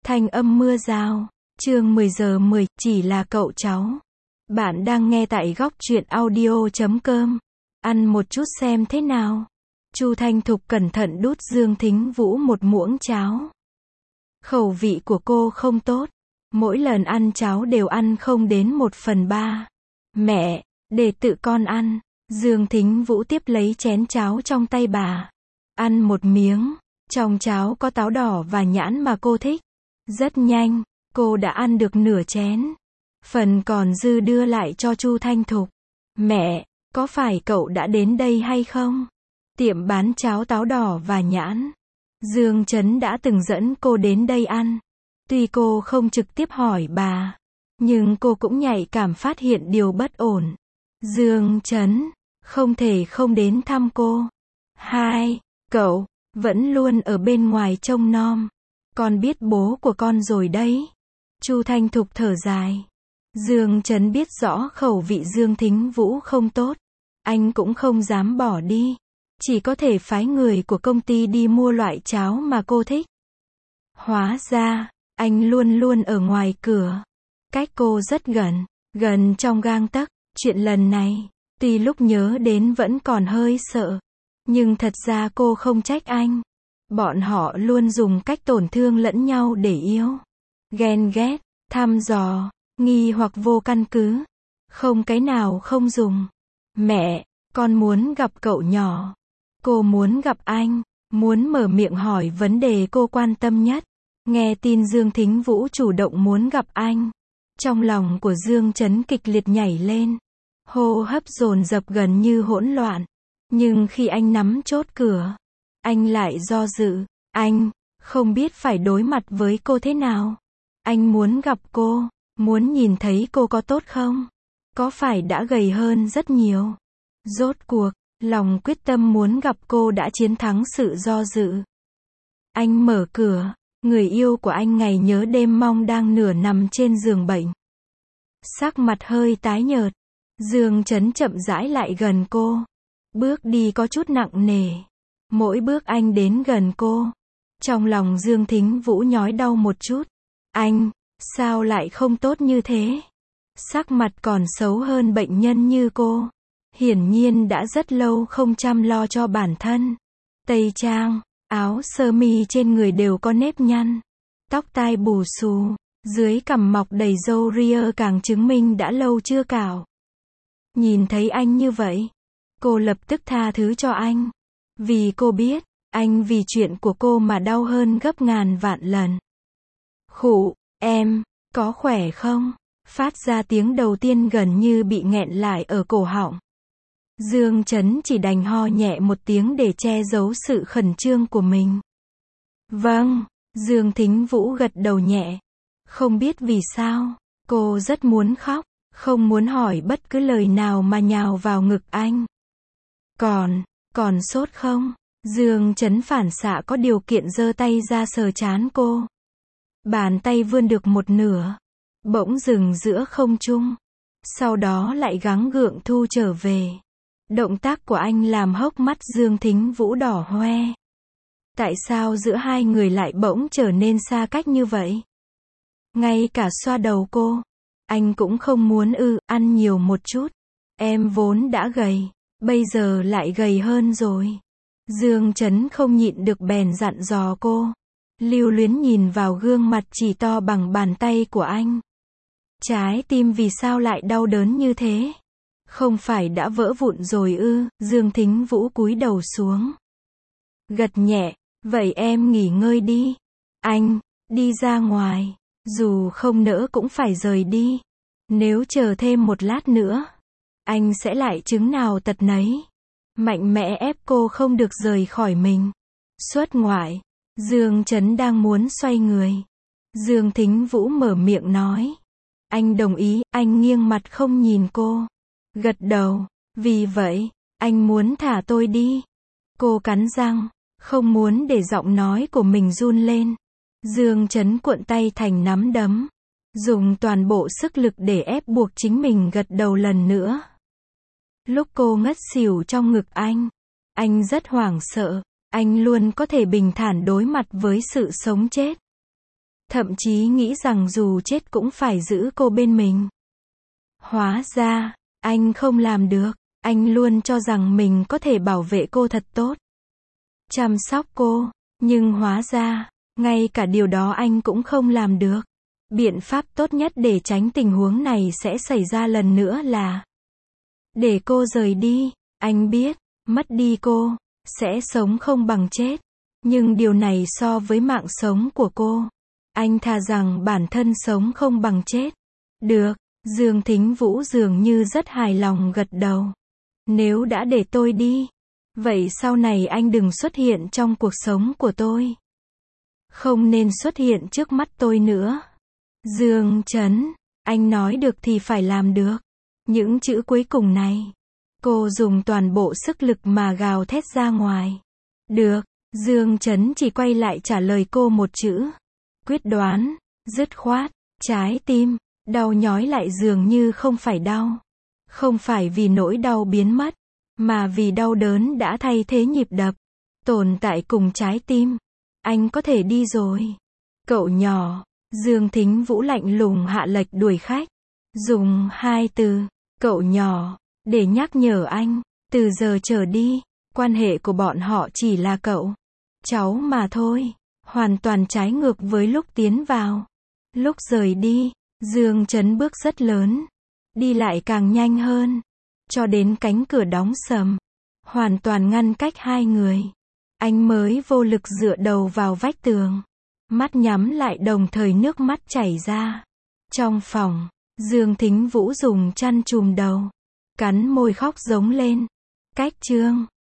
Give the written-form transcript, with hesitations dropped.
Thanh âm mưa rào. Chương 10 giờ 10, chỉ là cậu cháu. Bạn đang nghe tại góc truyện audio.com. Ăn một chút xem thế nào. Chu Thanh Thục cẩn thận đút Dương Thính Vũ một muỗng cháo. Khẩu vị của cô không tốt. Mỗi lần ăn cháo đều ăn không đến 1/3. Mẹ, để tự con ăn. Dương Thính Vũ tiếp lấy chén cháo trong tay bà. Ăn một miếng. Trong cháo có táo đỏ và nhãn mà cô thích. Rất nhanh, cô đã ăn được nửa chén. Phần còn dư đưa lại cho Chu Thanh Thục. Mẹ, có phải cậu đã đến đây hay không? Tiệm bán cháo táo đỏ và nhãn. Dương Trấn đã từng dẫn cô đến đây ăn. Tuy cô không trực tiếp hỏi bà, nhưng cô cũng nhạy cảm phát hiện điều bất ổn. Dương Trấn, không thể không đến thăm cô. Cậu, vẫn luôn ở bên ngoài trông nom. Con biết bố của con rồi đấy. Chu Thanh Thục thở dài. Dương Trấn biết rõ khẩu vị Dương Thính Vũ không tốt. Anh cũng không dám bỏ đi. Chỉ có thể phái người của công ty đi mua loại cháo mà cô thích. Hóa ra, anh luôn luôn ở ngoài cửa. Cách cô rất gần, gần trong gang tấc. Chuyện lần này, tuy lúc nhớ đến vẫn còn hơi sợ. Nhưng thật ra cô không trách anh. Bọn họ luôn dùng cách tổn thương lẫn nhau để yêu. Ghen ghét, thăm dò, nghi hoặc vô căn cứ. Không cái nào không dùng. Mẹ, con muốn gặp cậu nhỏ. Cô muốn gặp anh, muốn mở miệng hỏi vấn đề cô quan tâm nhất. Nghe tin Dương Thính Vũ chủ động muốn gặp anh. Trong lòng của Dương Trấn kịch liệt nhảy lên. Hô hấp dồn dập gần như hỗn loạn. Nhưng khi anh nắm chốt cửa, anh lại do dự. Anh không biết phải đối mặt với cô thế nào. Anh muốn gặp cô, muốn nhìn thấy cô có tốt không? Có phải đã gầy hơn rất nhiều? Rốt cuộc, lòng quyết tâm muốn gặp cô đã chiến thắng sự do dự. Anh mở cửa, người yêu của anh ngày nhớ đêm mong đang nửa nằm trên giường bệnh. Sắc mặt hơi tái nhợt. Dương Trấn chậm rãi lại gần cô. Bước đi có chút nặng nề. Mỗi bước anh đến gần cô, trong lòng Dương Thính Vũ nhói đau một chút. Anh, sao lại không tốt như thế? Sắc mặt còn xấu hơn bệnh nhân như cô. Hiển nhiên đã rất lâu không chăm lo cho bản thân. Tây trang, áo sơ mi trên người đều có nếp nhăn. Tóc tai bù xù, dưới cằm mọc đầy râu ria càng chứng minh đã lâu chưa cạo. Nhìn thấy anh như vậy, cô lập tức tha thứ cho anh. Vì cô biết, anh vì chuyện của cô mà đau hơn gấp ngàn vạn lần. Khụ, em, có khỏe không? Phát ra tiếng đầu tiên gần như bị nghẹn lại ở cổ họng. Dương Trấn chỉ đành ho nhẹ một tiếng để che giấu sự khẩn trương của mình. Vâng, Dương Thính Vũ gật đầu nhẹ. Không biết vì sao, cô rất muốn khóc, không muốn hỏi bất cứ lời nào mà nhào vào ngực anh. Còn sốt không? Dương Trấn phản xạ có điều kiện giơ tay ra sờ trán cô. Bàn tay vươn được một nửa, bỗng dừng giữa không trung. Sau đó lại gắng gượng thu trở về. Động tác của anh làm hốc mắt Dương Thính Vũ đỏ hoe. Tại sao giữa hai người lại bỗng trở nên xa cách như vậy? Ngay cả xoa đầu cô, anh cũng không muốn ăn nhiều một chút. Em vốn đã gầy, bây giờ lại gầy hơn rồi. Dương Trấn không nhịn được bèn dặn dò cô. Lưu luyến nhìn vào gương mặt chỉ to bằng bàn tay của anh. Trái tim vì sao lại đau đớn như thế? Không phải đã vỡ vụn rồi ư? Dương Thính Vũ cúi đầu xuống. Gật nhẹ, vậy em nghỉ ngơi đi. Anh, đi ra ngoài. Dù không nỡ cũng phải rời đi. Nếu chờ thêm một lát nữa, anh sẽ lại chứng nào tật nấy. Mạnh mẽ ép cô không được rời khỏi mình. Xuất ngoại. Dương Trấn đang muốn xoay người. Dương Thính Vũ mở miệng nói. Anh đồng ý, anh nghiêng mặt không nhìn cô. Gật đầu. Vì vậy, anh muốn thả tôi đi. Cô cắn răng, không muốn để giọng nói của mình run lên. Dương Trấn cuộn tay thành nắm đấm. Dùng toàn bộ sức lực để ép buộc chính mình gật đầu lần nữa. Lúc cô ngất xỉu trong ngực anh rất hoảng sợ. Anh luôn có thể bình thản đối mặt với sự sống chết. thậm chí nghĩ rằng dù chết cũng phải giữ cô bên mình. Hóa ra, anh không làm được, anh luôn cho rằng mình có thể bảo vệ cô thật tốt, chăm sóc cô, nhưng hóa ra, ngay cả điều đó anh cũng không làm được. Biện pháp tốt nhất để tránh tình huống này sẽ xảy ra lần nữa là để cô rời đi. Anh biết, mất đi cô, sẽ sống không bằng chết. Nhưng điều này so với mạng sống của cô, anh thà rằng bản thân sống không bằng chết. Được, Dương Thính Vũ dường như rất hài lòng gật đầu. Nếu đã để tôi đi, vậy sau này anh đừng xuất hiện trong cuộc sống của tôi. Không nên xuất hiện trước mắt tôi nữa. Dương Chấn, anh nói được thì phải làm được. Những chữ cuối cùng này, cô dùng toàn bộ sức lực mà gào thét ra ngoài. Được, Dương Chấn chỉ quay lại trả lời cô một chữ. Quyết đoán, dứt khoát, trái tim, đau nhói lại dường như không phải đau. Không phải vì nỗi đau biến mất, mà vì đau đớn đã thay thế nhịp đập, tồn tại cùng trái tim. Anh có thể đi rồi. Cậu nhỏ, Dương Thính Vũ lạnh lùng hạ lệnh đuổi khách. Dùng 2 từ, cậu nhỏ, để nhắc nhở anh, từ giờ trở đi, quan hệ của bọn họ chỉ là cậu, cháu mà thôi. Hoàn toàn trái ngược với lúc tiến vào. Lúc rời đi, Dương Chấn bước rất lớn, đi lại càng nhanh hơn, cho đến cánh cửa đóng sầm, hoàn toàn ngăn cách hai người. Anh mới vô lực dựa đầu vào vách tường, mắt nhắm lại đồng thời nước mắt chảy ra. Trong phòng, Dương Thính Vũ dùng chăn trùm đầu, cắn môi khóc giống lên. Cách chương